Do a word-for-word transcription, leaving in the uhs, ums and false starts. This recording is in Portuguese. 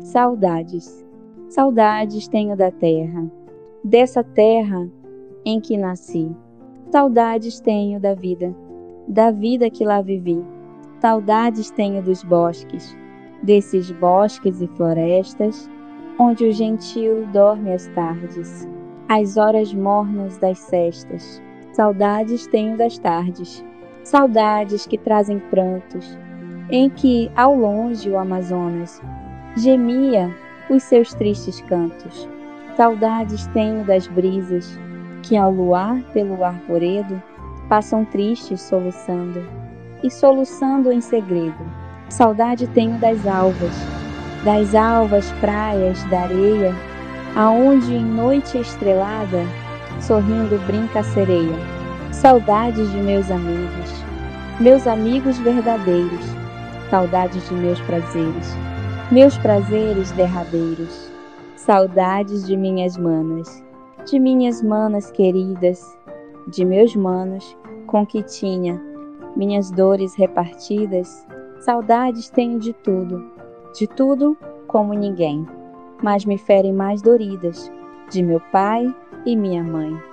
Saudades. Saudades tenho da terra, dessa terra em que nasci. Saudades tenho da vida, da vida que lá vivi. Saudades tenho dos bosques, desses bosques e florestas, onde o gentio dorme às tardes, às horas mornas das sestas. Saudades tenho das tardes, saudades que trazem prantos, em que, ao longe, o Amazonas gemia os seus tristes cantos. Saudades tenho das brisas, que ao luar pelo arvoredo passam tristes soluçando, e soluçando em segredo. Saudade tenho das alvas, das alvas praias da areia, aonde em noite estrelada, sorrindo brinca a sereia. Saudades de meus amigos, meus amigos verdadeiros, saudades de meus prazeres, meus prazeres derradeiros. Saudades de minhas manas, de minhas manas queridas, de meus manos com que tinha minhas dores repartidas. Saudades tenho de tudo, de tudo como ninguém, mas me ferem mais doridas, de meu pai e minha mãe.